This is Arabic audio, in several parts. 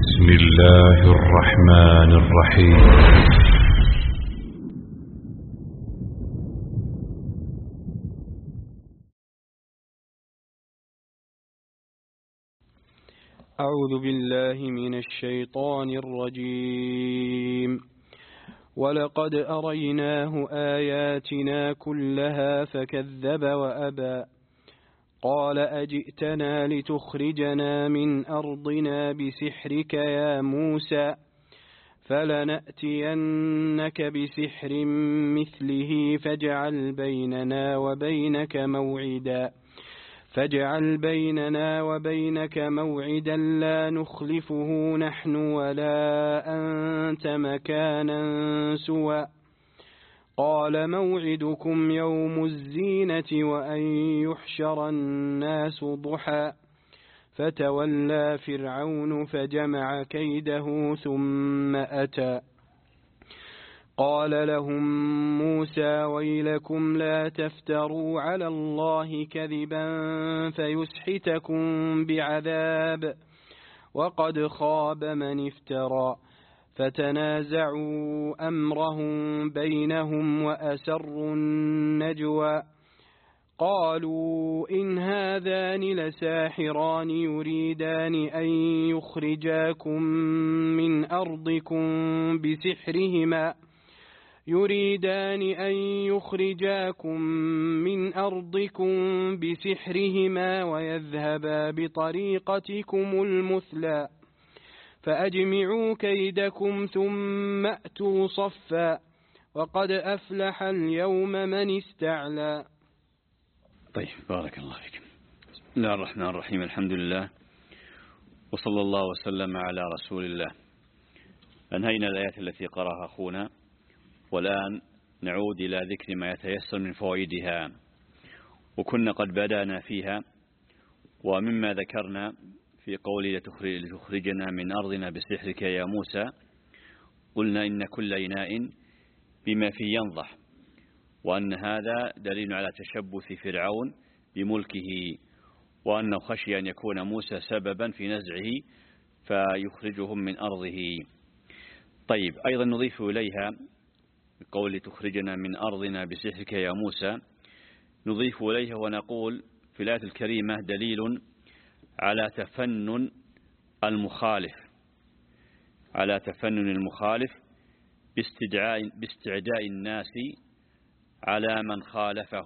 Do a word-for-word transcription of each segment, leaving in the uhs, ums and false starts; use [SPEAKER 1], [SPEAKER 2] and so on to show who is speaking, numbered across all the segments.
[SPEAKER 1] بسم الله الرحمن الرحيم.
[SPEAKER 2] أعوذ بالله من الشيطان الرجيم. ولقد أريناه آياتنا كلها فكذب وأبى قال أجئتنا لتخرجنا من أرضنا بسحرك يا موسى فلنأتينك بسحر مثله فاجعل بيننا وبينك موعدا فاجعل بيننا وبينك موعدا لا نخلفه نحن ولا أنت مكانا سوى قال موعدكم يوم الزينة وأن يحشر الناس ضحى فتولى فرعون فجمع كيده ثم أتى قال لهم موسى ويلكم لا تفتروا على الله كذبا فيسحتكم بعذاب وقد خاب من افترى فتنازعوا أمرهم بينهم وأسروا النجوى قالوا إن هذان لساحران يريدان أن يخرجاكم من أرضكم بسحرهما يريدان أن يخرجاكم من أرضكم بسحرهما ويذهبا بطريقتكم المثلى فأجمعوا كيدكم ثم أتوا صفا وقد أفلح اليوم من استعلى.
[SPEAKER 3] طيب، بارك الله فيكم. بسم الله الرحمن الرحيم. الحمد لله وصلى الله وسلم على رسول الله. أنهينا الآيات التي قرأها أخونا، والآن نعود إلى ذكر ما يتيسر من فوائدها. وكنا قد بدأنا فيها، ومما ذكرنا في قوله لتخرجنا من أرضنا بسحرك يا موسى قلنا إن كل إناء بما فيه ينضح، وأن هذا دليل على تشبث فرعون بملكه، وأنه خشي أن يكون موسى سببا في نزعه فيخرجهم من أرضه. طيب، أيضا نضيف إليها قول تخرجنا من أرضنا بسحرك يا موسى، نضيف إليها ونقول في الآية الكريمة دليل على تفنن المخالف على تفنن المخالف باستدعاء باستعداء الناس على من خالفه.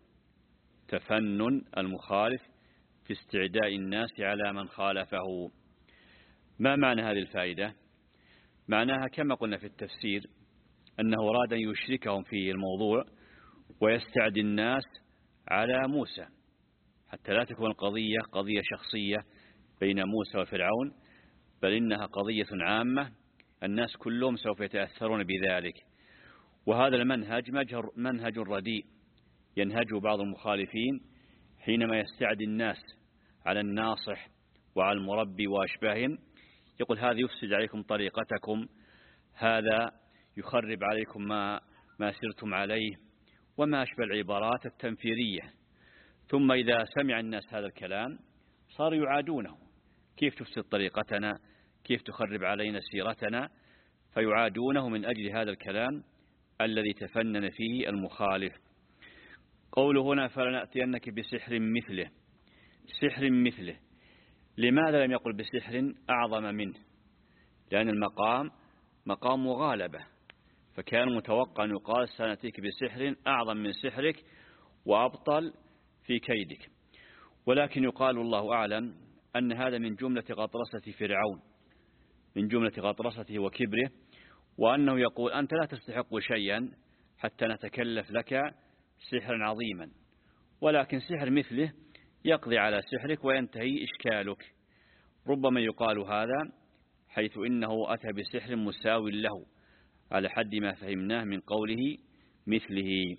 [SPEAKER 3] تفنن المخالف في استعداء الناس على من خالفه. ما معنى هذه الفائدة؟ معناها كما قلنا في التفسير أنه أراد أن يشركهم في الموضوع ويستعدي الناس على موسى، حتى لا تكون القضية قضية شخصية بين موسى وفرعون، بل إنها قضية عامة الناس كلهم سوف يتأثرون بذلك. وهذا المنهج منهج رديء ينهجه بعض المخالفين حينما يستعدي الناس على الناصح وعلى المربي وأشباههم، يقول هذا يفسد عليكم طريقتكم، هذا يخرب عليكم ما ما سرتم عليه، وما أشبه العبارات التنفيرية. ثم إذا سمع الناس هذا الكلام صاروا يعادونه، كيف تفسد طريقتنا، كيف تخرب علينا سيرتنا، فيعادونه من أجل هذا الكلام الذي تفنن فيه المخالف. قوله هنا فلنأتينك بسحر مثله. سحر مثله، لماذا لم يقل بسحر أعظم منه؟ لأن المقام مقام مغالبة، فكان متوقع أن يقال سنأتيك بسحر أعظم من سحرك وأبطل في كيدك. ولكن يقال والله أعلم أن هذا من جملة غطرسة فرعون، من جملة غطرسته وكبره، وأنه يقول أنت لا تستحق شيئا حتى نتكلف لك سحرا عظيما، ولكن سحر مثله يقضي على سحرك وينتهي إشكالك. ربما يقال هذا حيث إنه أتى بسحر مساو له على حد ما فهمناه من قوله مثله.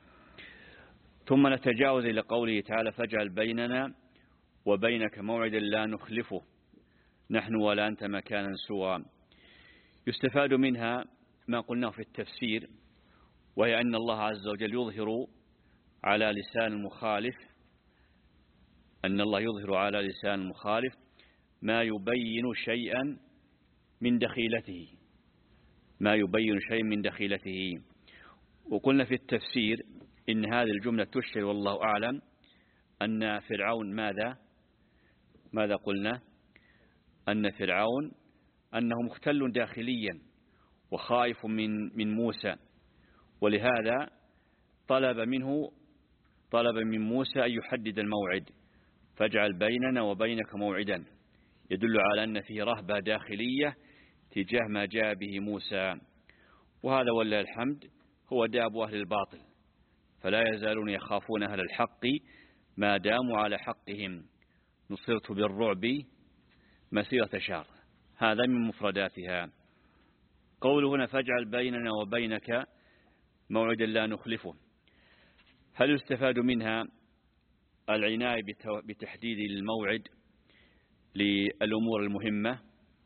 [SPEAKER 3] ثم نتجاوز إلى قوله تعالى فاجعل بيننا وبينك موعدا لا نخلفه نحن ولا أنت مكانا سوى. يستفاد منها ما قلناه في التفسير، وهي أن الله عز وجل يظهر على لسان المخالف أن الله يظهر على لسان المخالف ما يبين شيئا من دخيلته، ما يبين شيء من دخيلته. وقلنا في التفسير إن هذه الجملة تشعر والله أعلم أن فرعون ماذا ماذا قلنا أن فرعون أنه مختل داخليا وخائف من من موسى، ولهذا طلب منه طلب من موسى أن يحدد الموعد، فاجعل بيننا وبينك موعدا، يدل على أن فيه رهبة داخلية تجاه ما جاء به موسى. وهذا ولله الحمد هو داب أهل الباطل، فلا يزالون يخافون أهل الحق ما داموا على حقهم. نصرت بالرعب مسيرة شهر، هذا من مفرداتها. قوله هنا فاجعل بيننا وبينك موعدا لا نخلفه، هل يستفاد منها العناية بتحديد الموعد للأمور المهمة؟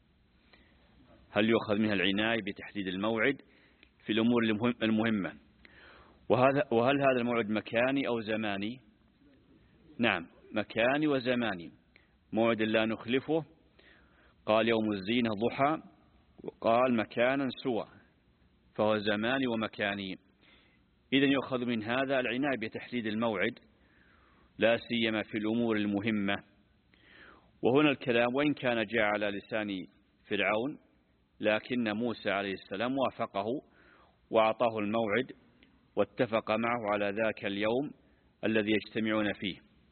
[SPEAKER 3] هل يؤخذ منها العناية بتحديد الموعد في الأمور المهمة؟ وهذا وهل هذا الموعد مكاني أو زماني؟ نعم، مكاني وزماني. موعد لا نخلفه، قال يوم الزينة ضحى، وقال مكانا سوى، فهو زماني ومكاني. إذن يؤخذ من هذا العناية بتحديد الموعد لا سيما في الأمور المهمة. وهنا الكلام وإن كان جاء على لسان فرعون، لكن موسى عليه السلام وافقه وأعطاه الموعد واتفق معه على ذاك اليوم الذي يجتمعون فيه.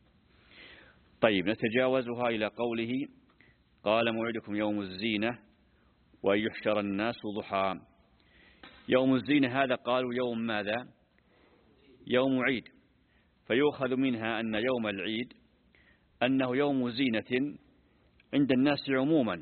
[SPEAKER 3] طيب، نتجاوزها إلى قوله قال موعدكم يوم الزينة وأن يحشر الناس ضحى. يوم الزينة هذا قالوا يوم ماذا؟ يوم عيد، فيؤخذ منها أن يوم العيد أنه يوم زينة عند الناس عموما،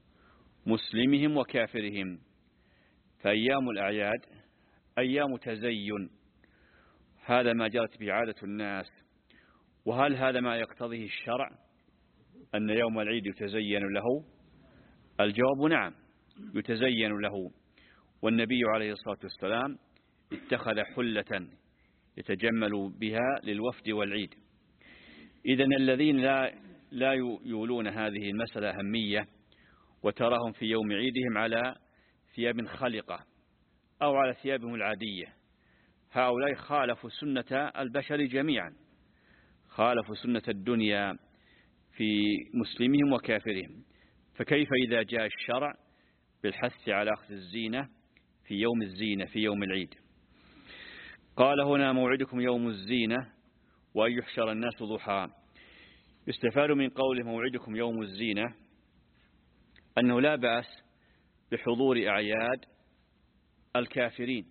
[SPEAKER 3] مسلمهم وكافرهم، فأيام الأعياد أيام تزين، هذا ما جرت به عادة الناس. وهل هذا ما يقتضيه الشرع أن يوم العيد يتزين له؟ الجواب نعم، يتزين له. والنبي عليه الصلاة والسلام اتخذ حلة يتجمل بها للوفد والعيد. إذن الذين لا لا يولون هذه المسألة أهمية وتراهم في يوم عيدهم على ثياب خلقة أو على ثيابهم العادية، هؤلاء خالفوا سنة البشر جميعا، خالفوا سنة الدنيا في مسلمهم وكافرهم. فكيف إذا جاء الشرع بالحث على أخذ الزينة في يوم الزينة في يوم العيد؟ قال هنا موعدكم يوم الزينة وأن يحشر الناس ضحى. يستفاد من قوله موعدكم يوم الزينة أنه لا بأس بحضور أعياد الكافرين،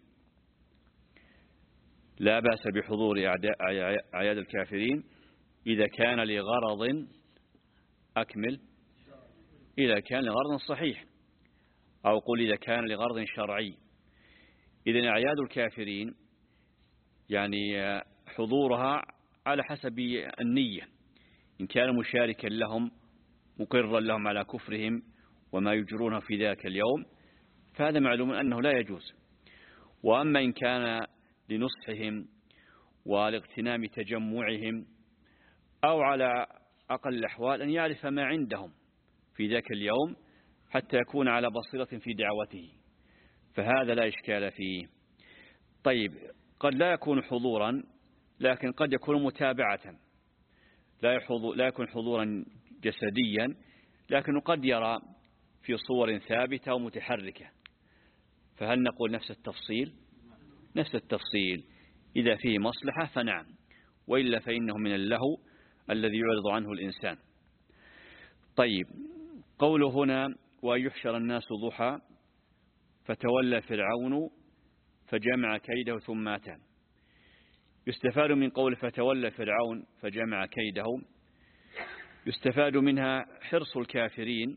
[SPEAKER 3] لا بأس بحضور أعياد الكافرين إذا كان لغرض أكمل، إذا كان لغرض صحيح، أو قل إذا كان لغرض شرعي. إذن أعياد الكافرين يعني حضورها على حسب النية، إن كان مشاركا لهم مقرا لهم على كفرهم وما يجرونه في ذاك اليوم فهذا معلوم أنه لا يجوز. وأما إن كان لنصحهم ولاغتنام تجمعهم أو على أقل الأحوال أن يعرف ما عندهم في ذاك اليوم حتى يكون على بصيرة في دعوته، فهذا لا إشكال فيه. طيب، قد لا يكون حضورا لكن قد يكون متابعة، لا يكون حضورا جسديا لكن قد يرى في صور ثابتة ومتحركة، فهل نقول نفس التفصيل؟ نفس التفصيل، إذا فيه مصلحة فنعم، وإلا فإنه من اللهو الذي يعرض عنه الإنسان. طيب، قوله هنا وأن يحشر الناس ضحى فتولى فرعون فجمع كيده ثم أتى. يستفاد من قول فتولى فرعون فجمع كيده، يستفاد منها حرص الكافرين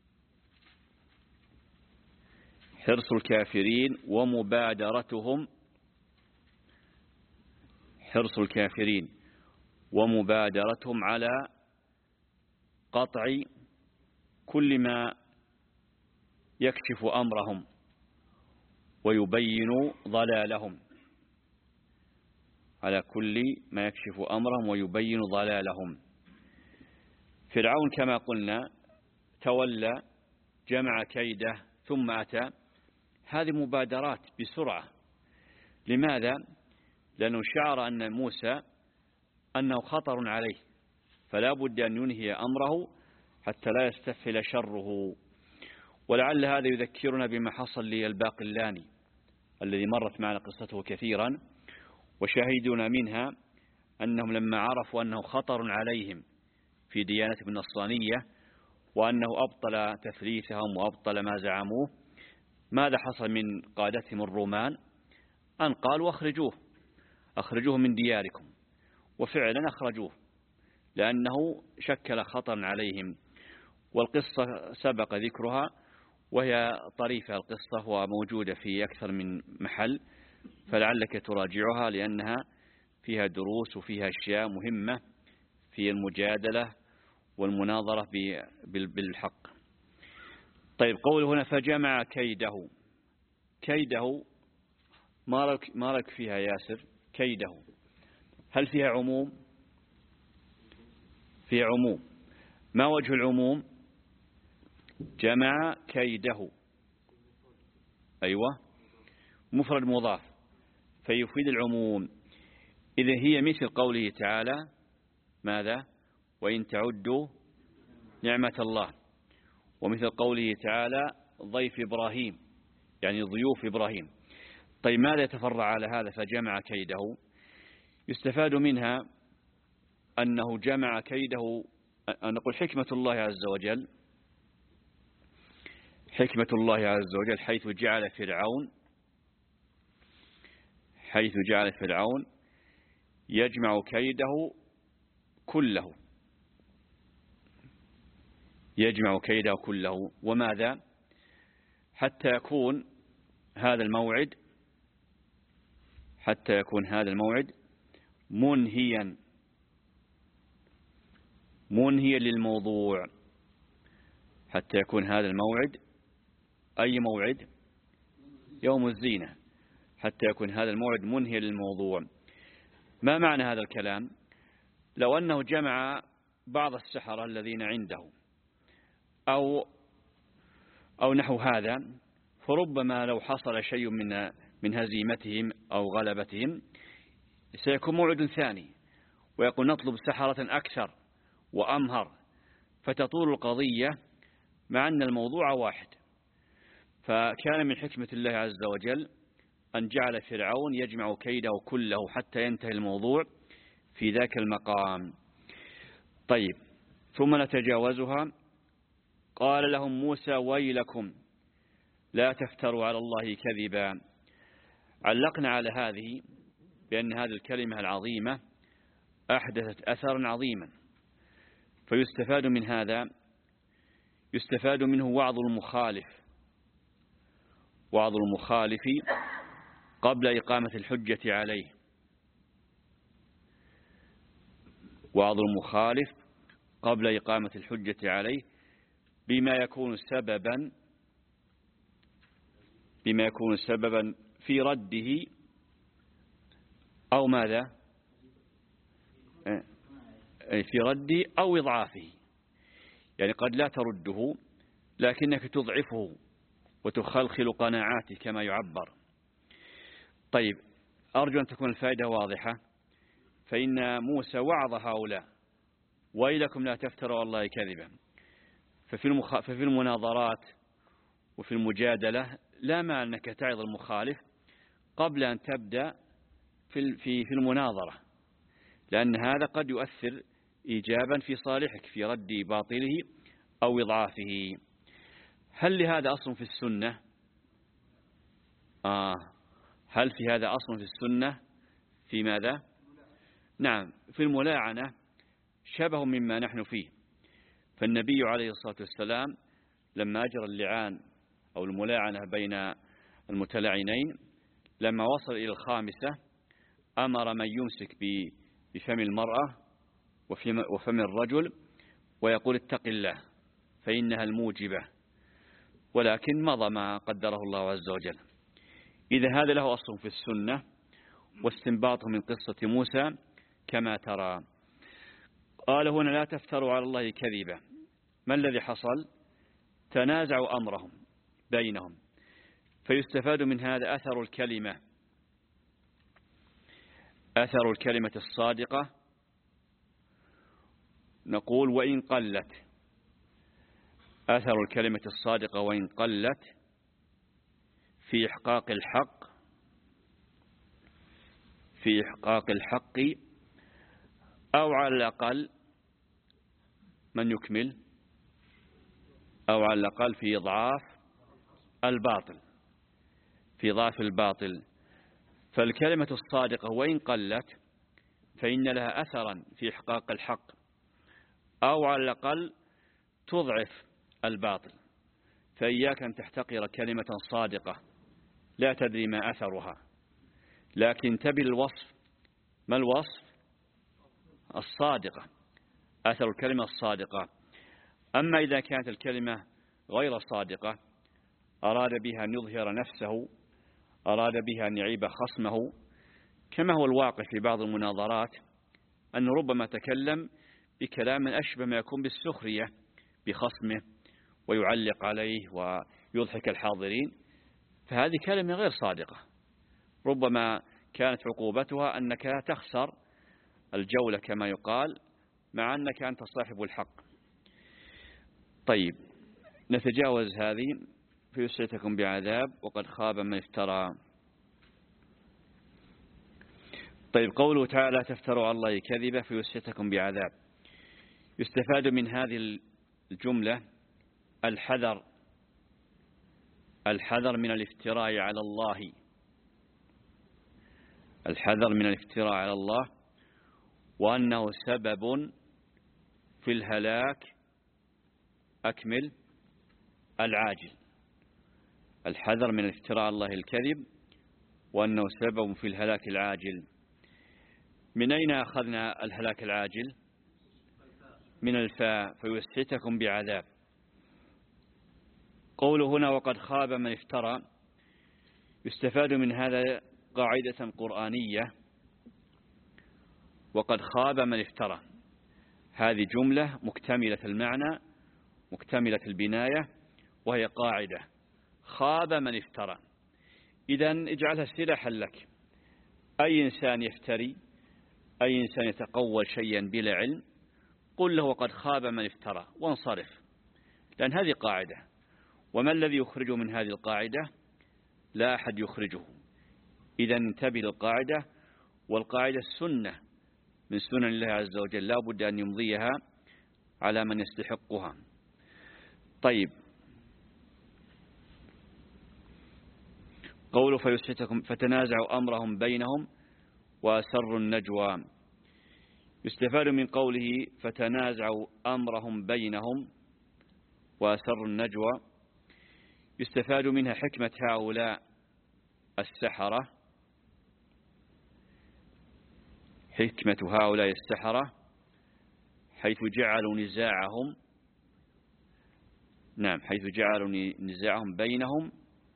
[SPEAKER 3] حرص الكافرين ومبادرتهم حرص الكافرين ومبادرتهم على قطع كل ما يكشف أمرهم ويبين ضلالهم، على كل ما يكشف أمرهم ويبين ضلالهم. فرعون كما قلنا تولى جمع كيده ثم أتى، هذه مبادرات بسرعة. لماذا؟ لأنه شعر أن موسى أنه خطر عليه، فلا بد أن ينهي أمره حتى لا يستفحل شره. ولعل هذا يذكرنا بما حصل للباقلاني الذي مرت معنا قصته كثيرا، وشاهدنا منها أنهم لما عرفوا أنه خطر عليهم في ديانتهم النصرانية وأنه أبطل تثليثهم وأبطل ما زعموه، ماذا حصل من قادتهم الرومان؟ أن قالوا أخرجوه أخرجوه من دياركم، وفعلا أخرجوه لأنه شكل خطرا عليهم. والقصة سبق ذكرها، وهي طريفة القصة وموجودة في أكثر من محل، فلعلك تراجعها لأنها فيها دروس وفيها أشياء مهمة في المجادلة والمناظرة بالحق. طيب، قول هنا فجمع كيده. كيده ما رأيك ما رأيك فيها ياسر؟ كيده هل فيها عموم؟ فيها عموم. ما وجه العموم؟ جمع كيده، أيوة، مفرد مضاف فيفيد العموم. إذا هي مثل قوله تعالى ماذا؟ وإن تعدوا نعمة الله، ومثل قوله تعالى ضيف إبراهيم، يعني ضيوف إبراهيم. طيب، ماذا يتفرع على هذا فجمع كيده؟ يستفاد منها أنه جمع كيده، أن نقول حكمة الله عز وجل، حكمة الله عز وجل حيث جعل فرعون حيث جعل فرعون يجمع كيده كله، يجمع كيده كله. وماذا؟ حتى يكون هذا الموعد حتى يكون هذا الموعد منهيا منهيا للموضوع. حتى يكون هذا الموعد، أي موعد؟ يوم الزينة. حتى يكون هذا الموعد منهيا للموضوع. ما معنى هذا الكلام؟ لو أنه جمع بعض السحرة الذين عنده أو أو نحو هذا، فربما لو حصل شيء من من هزيمتهم أو غلبتهم سيكون موعد ثاني، ويقول نطلب سحرة أكثر وأمهر، فتطول القضية مع أن الموضوع واحد. فكان من حكمة الله عز وجل أن جعل فرعون يجمع كيده كله حتى ينتهي الموضوع في ذاك المقام. طيب، ثم نتجاوزها. قال لهم موسى ويلكم لا تفتروا على الله كذبا. علقنا على هذه بأن هذه الكلمة العظيمة أحدثت أثرا عظيما، فيستفاد من هذا يستفاد منه وعظ المخالف وعظ المخالف قبل إقامة الحجة عليه. وعظ المخالف قبل إقامة الحجة عليه بما يكون سببا بما يكون سببا في رده أو ماذا؟ في رده أو إضعافه. يعني قد لا ترده لكنك تضعفه وتخلخل قناعاته كما يعبر. طيب، أرجو أن تكون الفائدة واضحة. فإن موسى وعظ هؤلاء ويلكم لا تفتروا على الله كذبا. ففي, المخ... ففي المناظرات وفي المجادلة لا مانع أنك تعظ المخالف قبل أن تبدأ في في في المناظرة، لأن هذا قد يؤثر إيجابا في صالحك في رد باطله أو إضعافه. هل لهذا أصل في السنة؟ آه هل في هذا أصل في السنة؟ في ماذا؟ نعم، في الملاعنة شبه مما نحن فيه. فالنبي عليه الصلاة والسلام لما أجرى اللعان أو الملاعنة بين المتلاعنين، لما وصل إلى الخامسة أمر من يمسك بفم المرأة وفم الرجل ويقول اتق الله فإنها الموجبة، ولكن مضى ما قدره الله عز وجل. إذا هذا له أصل في السنة واستنباطه من قصة موسى كما ترى. قال هنا لا تفتروا على الله كذبا. ما الذي حصل؟ تنازعوا أمرهم، بينهم. فيستفاد من هذا أثر الكلمة أثر الكلمة الصادقة. نقول وإن قلت، أثر الكلمة الصادقة وإن قلت في إحقاق الحق في إحقاق الحق أو على الأقل من يكمل أو على الأقل في إضعاف الباطل في ضعف الباطل. فالكلمة الصادقة وإن قلت فإن لها أثرا في إحقاق الحق أو على الأقل تضعف الباطل. فإياك أن تحتقر كلمة صادقة لا تدري ما أثرها، لكن تبي الوصف. ما الوصف؟ الصادقة، أثر الكلمة الصادقة. أما إذا كانت الكلمة غير صادقة، أراد بها أن يظهر نفسه، أراد بها أن يعيب خصمه، كما هو الواقع في بعض المناظرات، أن ربما تكلم بكلام أشبه ما يكون بالسخرية بخصمه ويعلق عليه ويضحك الحاضرين، فهذه كلمة غير صادقة. ربما كانت عقوبتها أنك لا تخسر الجولة كما يقال، مع أنك أنت صاحب الحق. طيب، نتجاوز هذه. فيسعتكم بعذاب وقد خاب من افترى. طيب، قوله تعالى لا تفتروا على الله كذبا فيسعتكم بعذاب. يستفاد من هذه الجملة الحذر الحذر من الافتراء على الله الحذر من الافتراء على الله وأنه سبب في الهلاك أكمل العاجل. الحذر من الافتراء على الله الكذب وأنه سبب في الهلاك العاجل. من أين أخذنا الهلاك العاجل؟ من الفاء، فيسحتكم بعذاب. قوله هنا وقد خاب من افترى، يستفاد من هذا قاعدة قرآنية. وقد خاب من افترى، هذه جملة مكتملة المعنى مكتملة البناية، وهي قاعدة خاب من افترى. إذن اجعلها سلاحا لك. أي إنسان يفتري، أي إنسان يتقول شيئا بلا علم، قل له وقد خاب من افترى وانصرف، لأن هذه قاعدة. وما الذي يخرجه من هذه القاعدة؟ لا أحد يخرجه. إذا انتبه للقاعدة، والقاعدة السنة من سنن الله عز وجل، لا بد أن يمضيها على من يستحقها. طيب، قوله فيسحتكم فتنازعوا أمرهم بينهم وأسروا النجوى. يستفاد من قوله فتنازعوا أمرهم بينهم وأسروا النجوى، يستفاد منها حكمة هؤلاء السحرة حكمة هؤلاء السحرة حيث جعلوا نزاعهم نعم حيث جعلوا نزاعهم بينهم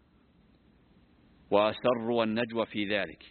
[SPEAKER 3] وأسروا النجوى في ذلك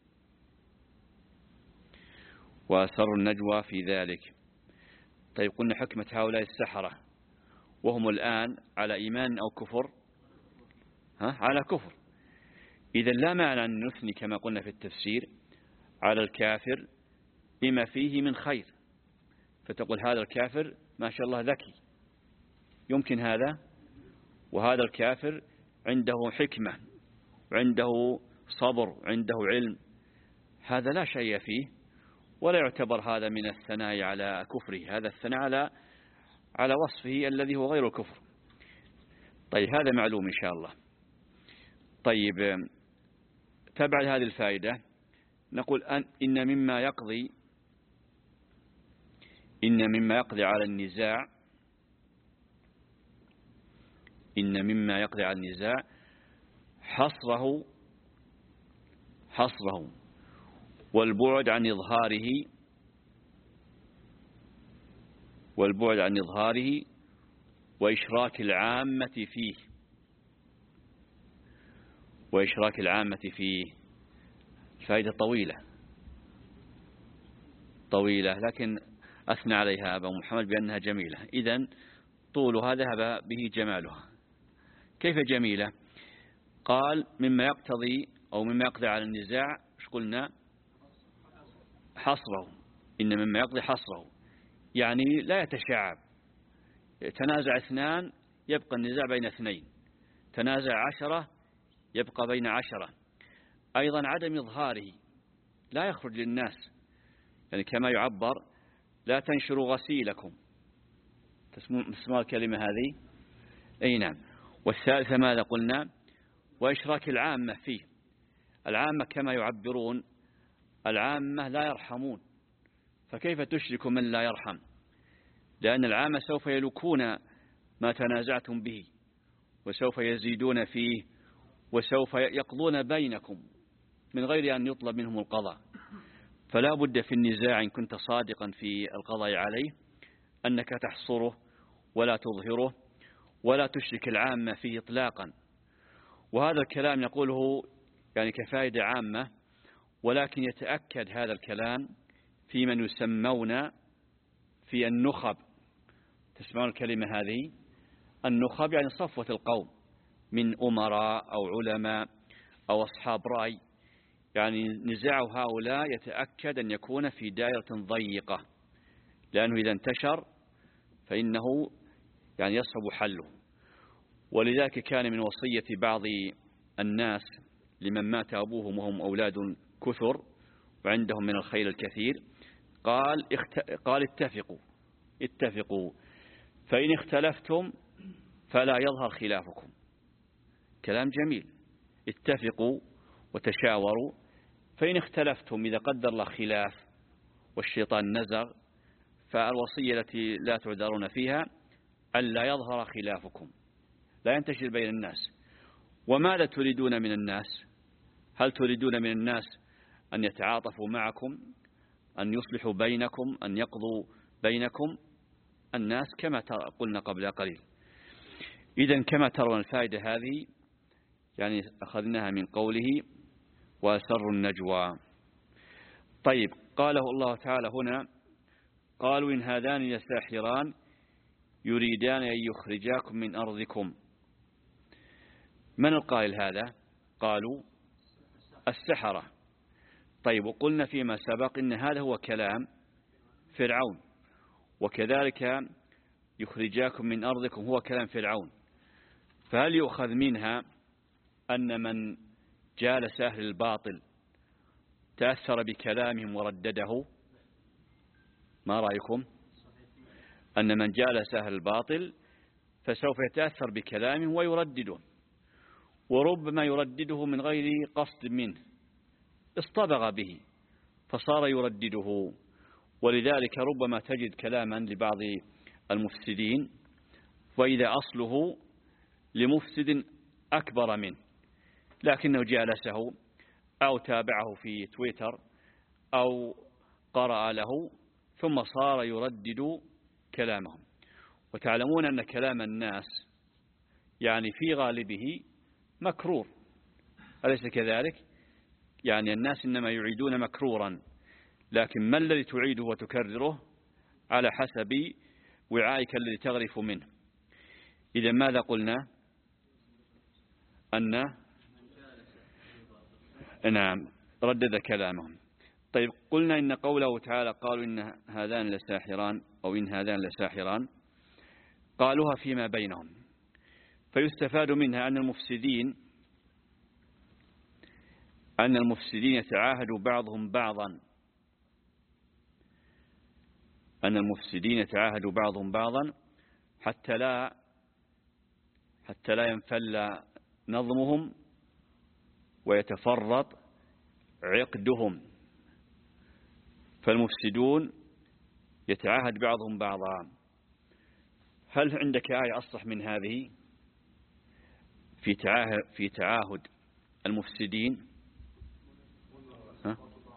[SPEAKER 3] وأسروا النجوى في ذلك. طيب، قلنا حكمة هؤلاء السحرة وهم الآن على إيمان أو كفر؟ ها؟ على كفر. إذا لا معنى أن نثني كما قلنا في التفسير على الكافر بما فيه من خير، فتقول هذا الكافر ما شاء الله ذكي، يمكن هذا، وهذا الكافر عنده حكمة وعنده صبر وعنده علم، هذا لا شيء فيه، ولا يعتبر هذا من الثناء على كفره، هذا الثناء على على وصفه الذي هو غير الكفر. طيب، هذا معلوم إن شاء الله. طيب، تبع هذه الفائدة نقول أن إن مما يقضي إن مما يقضي على النزاع إن مما يقضي على النزاع حصره حصره والبعد عن إظهاره والبعد عن إظهاره وإشراك العامة فيه وإشراك العامة فيه. فائدة طويلة طويلة لكن أثنى عليها أبا محمد بأنها جميلة. إذن طولها ذهب به جمالها، كيف جميلة؟ قال مما يقتضي أو مما يقضي على النزاع، ايش قلنا؟ حصره. إن مما يقضي حصره، يعني لا يتشعب. تنازع اثنان يبقى النزاع بين اثنين، تنازع عشرة يبقى بين عشرة. أيضا عدم إظهاره، لا يخرج للناس، يعني كما يعبر لا تنشروا غسيلكم، تسمع الكلمة هذه؟ أي نعم. والثالثة ماذا قلنا؟ وإشراك العامة فيه. العامة كما يعبرون العامة لا يرحمون، فكيف تشرك من لا يرحم؟ لأن العامة سوف يلكون ما تنازعتم به، وسوف يزيدون فيه، وسوف يقضون بينكم من غير أن يطلب منهم القضاء. فلا بد في النزاع إن كنت صادقا في القضاء عليه أنك تحصره ولا تظهره ولا تشرك العامة فيه إطلاقا. وهذا الكلام نقوله يعني كفائدة عامة، ولكن يتأكد هذا الكلام في من يسمون في النخب. تسمعون الكلمة هذه؟ النخب يعني صفوة القوم من أمراء أو علماء أو أصحاب رأي. يعني نزاع هؤلاء يتأكد أن يكون في دائرة ضيقة، لأنه إذا انتشر فإنه يعني يصعب حله. ولذلك كان من وصية بعض الناس لمن مات أبوهم وهم أولاد كثر وعندهم من الخير الكثير، قال قال اتفقوا اتفقوا فإن اختلفتم فلا يظهر خلافكم. كلام جميل. اتفقوا وتشاوروا، فإن اختلفتم إذا قدر الله خلاف والشيطان نزغ، فالوصية التي لا تعذرون فيها ألا يظهر خلافكم، لا ينتشر بين الناس. وماذا تريدون من الناس؟ هل تريدون من الناس أن يتعاطفوا معكم، أن يصلحوا بينكم، أن يقضوا بينكم؟ الناس كما قلنا قبل قليل. إذن كما ترون الفائدة هذه يعني أخذناها من قوله وأسر النجوى. طيب، قاله الله تعالى هنا قالوا إن هذان لساحران يريدان أن يخرجاكم من أرضكم. من القائل هذا؟ قالوا السحرة. طيب، وقلنا فيما سبق إن هذا هو كلام فرعون، وكذلك يخرجاكم من أرضكم هو كلام فرعون. فهل يؤخذ منها أن من جالس أهل الباطل تأثر بكلامهم وردده؟ ما رأيكم؟ أن من جالس أهل الباطل فسوف يتأثر بكلامهم ويردده، وربما يردده من غير قصد منه، اصطبغ به فصار يردده. ولذلك ربما تجد كلاما لبعض المفسدين وإذا أصله لمفسد أكبر منه، لكنه جالسه أو تابعه في تويتر أو قرأ له ثم صار يردد كلامهم. وتعلمون أن كلام الناس يعني في غالبه مكرور، أليس كذلك؟ يعني الناس إنما يعيدون مكرورا، لكن ما الذي تعيده وتكرره على حسب وعائك الذي تغرف منه. إذا ماذا قلنا؟ أن نعم ردد كلامهم. طيب، قلنا إن قوله تعالى قالوا إن هذان لساحران أو إن هذان لساحران، قالوها فيما بينهم، فيستفاد منها أن المفسدين أن المفسدين يتعاهدوا بعضهم بعضا أن المفسدين يتعاهدوا بعضهم بعضا حتى لا حتى لا ينفل نظمهم ويتفرط عقدهم. فالمفسدون يتعاهد بعضهم بعضا. هل عندك آية أصح من هذه في تعاهد في تعاهد المفسدين؟ ها؟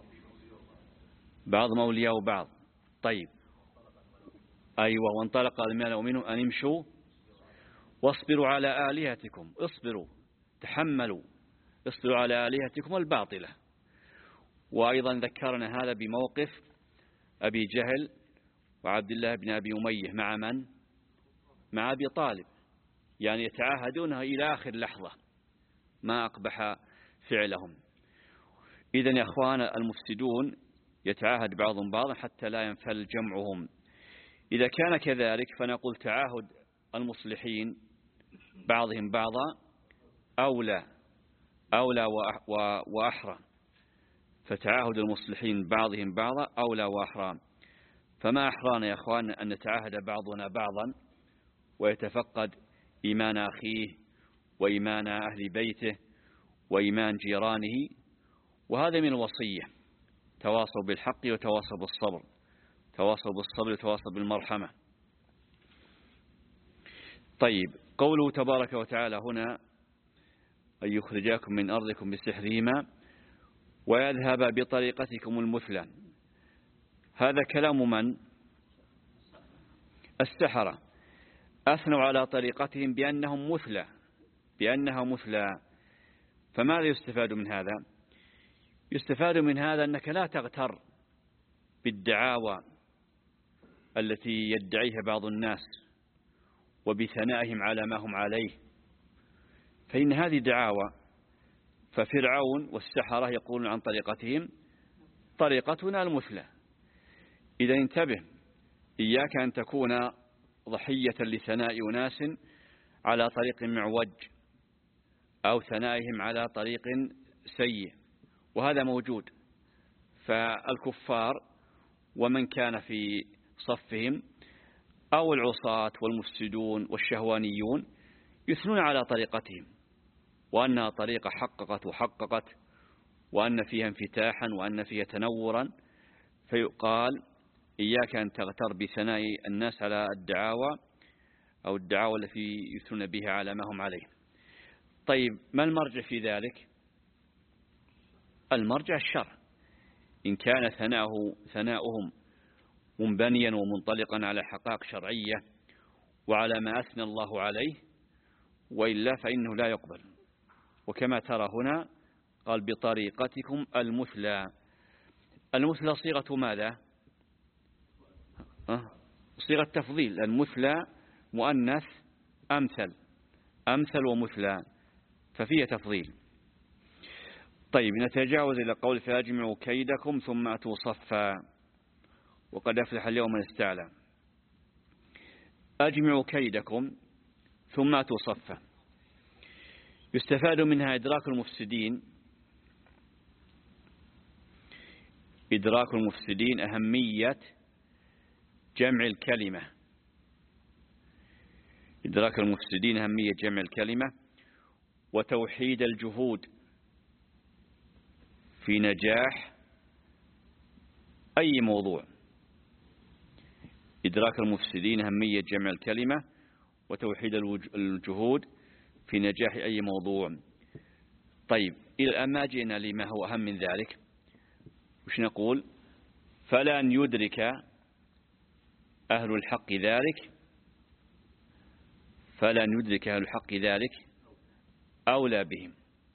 [SPEAKER 3] بعضهم أولياء بعض. طيب، أيوة. وانطلق الملأ منهم أن امشوا واصبروا على آلهتكم. اصبروا، تحملوا، اصبروا على آلهتكم الباطلة. وأيضا ذكرنا هذا بموقف أبي جهل وعبد الله بن أبي أمية مع من؟ مع أبي طالب. يعني يتعاهدونها إلى آخر لحظة، ما أقبح فعلهم. إذن يا أخوان المفسدون يتعاهد بعضهم بعضا حتى لا ينفل جمعهم. إذا كان كذلك فنقول تعاهد المصلحين بعضهم بعضا أولى أولى وأحرى، فتعاهد المصلحين بعضهم بعضا أولى وأحرى. فما أحرانا يا أخوان أن نتعاهد بعضنا بعضا ويتفقد إيمان أخيه وإيمان أهل بيته وإيمان جيرانه، وهذا من الوصية. تواصوا بالحق وتواصوا بالصبر، تواصوا بالصبر وتواصوا بالمرحمة. طيب، قوله تبارك وتعالى هنا أن يخرجاكم من أرضكم بسحرهما ويذهب بطريقتكم المثلى، هذا كلام من؟ السحرة. أثنوا على طريقتهم بأنهم مثلى، بأنها مثلى. فماذا يستفاد من هذا؟ يستفاد من هذا أنك لا تغتر بالدعاوى التي يدعيها بعض الناس وبثنائهم على ما هم عليه، فإن هذه دعاوى. ففرعون والسحرة يقولون عن طريقتهم طريقتنا المثلى. إذا انتبه، إياك أن تكون ضحية لثناء أناس على طريق معوج أو ثنائهم على طريق سيء، وهذا موجود. فالكفار ومن كان في صفهم أو العصاة والمفسدون والشهوانيون يثنون على طريقتهم، وأنها طريقة حققت وحققت، وأن فيها انفتاحا وأن فيها تنورا. فيقال إياك أن تغتر بثناء الناس على الدعاوى أو الدعاوى التي يثنون بها على ما هم عليه. طيب، ما المرجع في ذلك؟ المرجع الشر. إن كان ثناؤه ثناؤهم منبنيا ومنطلقا على حقائق شرعية وعلى ما أثنى الله عليه، وإلا فإنه لا يقبل. وكما ترى هنا قال بطريقتكم المثلى. المثلى صيغة ماذا؟ أه؟ صيغة تفضيل. المثلى مؤنث أمثل، أمثل ومثلى، ففيه تفضيل. طيب، نتجاوز إلى قول فأجمعوا كيدكم ثم أتوا صفا وقد أفلح اليوم من استعلى. أجمعوا كيدكم ثم أتوا صفا، يستفاد منها إدراك المفسدين إدراك المفسدين أهمية جمع الكلمة إدراك المفسدين أهمية جمع الكلمة وتوحيد الجهود في نجاح أي موضوع. إدراك المفسدين أهمية جمع الكلمة وتوحيد الجهود في نجاح أي موضوع. طيب، إلى الآن ما جئنا لما هو أهم من ذلك. وش نقول؟ فلن يدرك أهل الحق ذلك فلن يدرك أهل الحق ذلك أولى بهم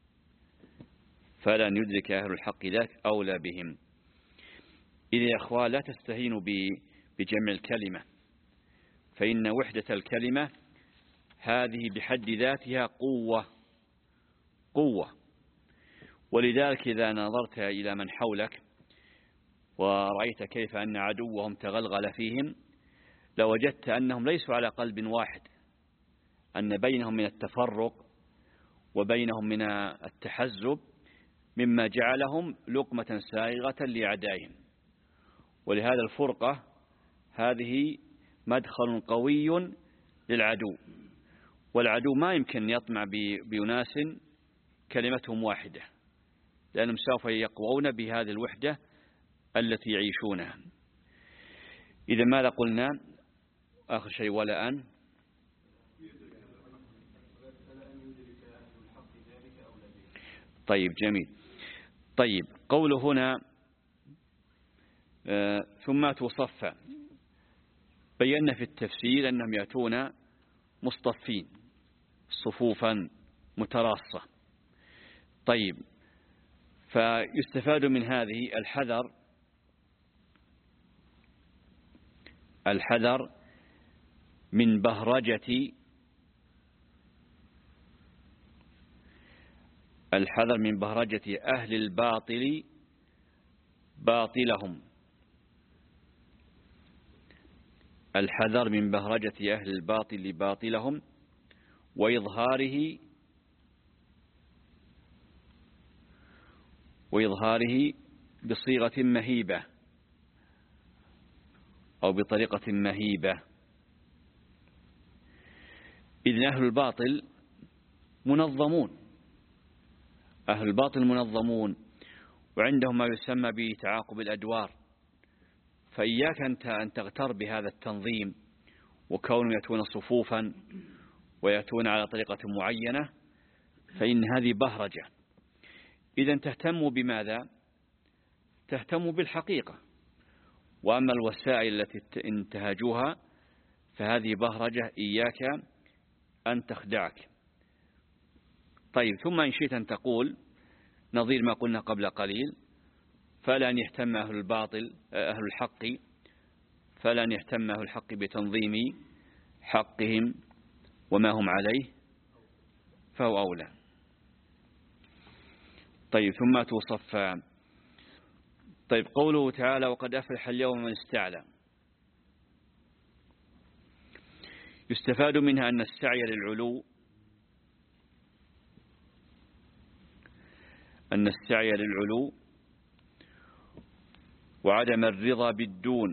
[SPEAKER 3] فلن يدرك أهل الحق ذلك أولى بهم. إذا يا أخوان لا تستهينوا بجمع الكلمة، فإن وحدة الكلمة هذه بحد ذاتها قوة قوة ولذلك إذا نظرت إلى من حولك ورأيت كيف أن عدوهم تغلغل فيهم لوجدت أنهم ليسوا على قلب واحد، أن بينهم من التفرق وبينهم من التحزب مما جعلهم لقمة سائغة لأعدائهم. ولهذا الفرقة هذه مدخل قوي للعدو، والعدو ما يمكن يطمع بأناس كلمتهم واحدة، لأنهم سوف يقوون بهذه الوحدة التي يعيشونها. إذا ماذا قلنا آخر شيء؟ ولا أن طيب، جميل. طيب، قوله هنا آه ثم تصفى، بينا في التفسير أنهم يأتون مصطفين صفوفا متراصة. طيب، فيستفاد من هذه الحذر الحذر من بهرجة الحذر من بهرجة أهل الباطل باطلهم. الحذر من بهرجة أهل الباطل باطلهم وإظهاره وإظهاره بصيغة مهيبة أو بطريقة مهيبة. إذن أهل الباطل منظمون، أهل الباطل منظمون وعندهم ما يسمى بتعاقب الأدوار، فإياك أنت أن تغتر بهذا التنظيم وكونوا يأتون صفوفا ويأتون على طريقة معينة، فإن هذه بهرجة. إذن تهتم بماذا؟ تهتم بالحقيقة، وأما الوسائل التي انتهجوها فهذه بهرجة إياك أن تخدعك. طيب، ثم إن شئت أن تقول نظير ما قلنا قبل قليل، فلن يهتم أهل الباطل أهل الحق فلن يهتم أهل الحق بتنظيم حقهم وما هم عليه فهو أولى. طيب، ثم توصف. طيب، قوله تعالى وقد أفلح اليوم من استعلى، يستفاد منها أن السعي للعلو أن السعي للعلو وعدم الرضا بالدون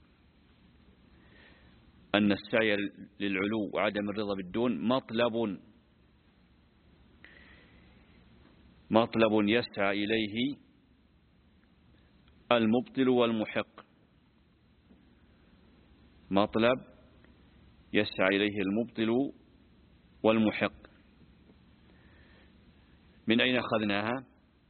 [SPEAKER 3] أن السعي للعلو وعدم الرضا بالدون مطلب مطلب يسعى إليه المبطل والمحق مطلب يسعى إليه المبطل والمحق. من أين أخذناها؟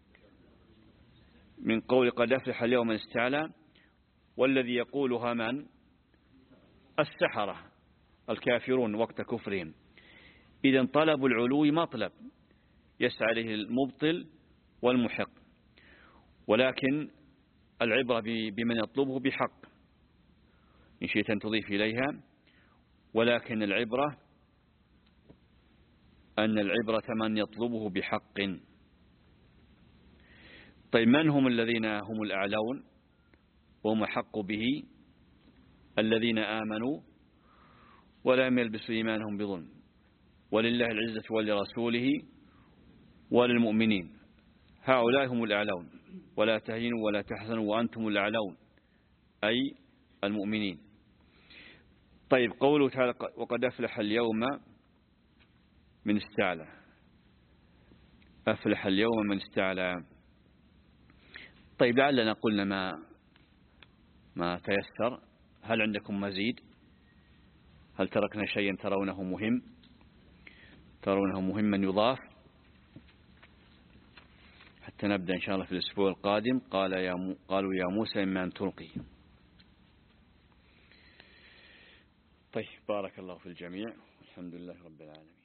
[SPEAKER 3] من قول قد أفلح اليوم من استعلى، والذي يقولها من؟ السحرة الكافرون وقت كفرهم. إذن طلب العلو مطلب يسعى إليه المبطل والمحق، ولكن العبرة بمن يطلبه بحق إن شئت أن تضيف إليها، ولكن العبرة أن العبرة من يطلبه بحق. طيب، من هم الذين هم الأعلون وهم حق به؟ الذين آمنوا ولم يلبسوا إيمانهم بظلم ولله العزة ولرسوله وللمؤمنين، هؤلاء هم الأعلون. ولا تهينوا ولا تحزنوا وأنتم الأعلون، أي المؤمنين. طيب، قوله تعالى وقد أفلح اليوم من استعلى، أفلح اليوم من استعلى. طيب، لعلنا قلنا ما ما تيسر. هل عندكم مزيد؟ هل تركنا شيئا ترونه مهم ترونه مهما يضاف حتى نبدأ إن شاء الله في الأسبوع القادم؟ قال يا م... قالوا يا موسى إما أن تلقي. طيب، بارك الله في الجميع، والحمد لله رب العالمين.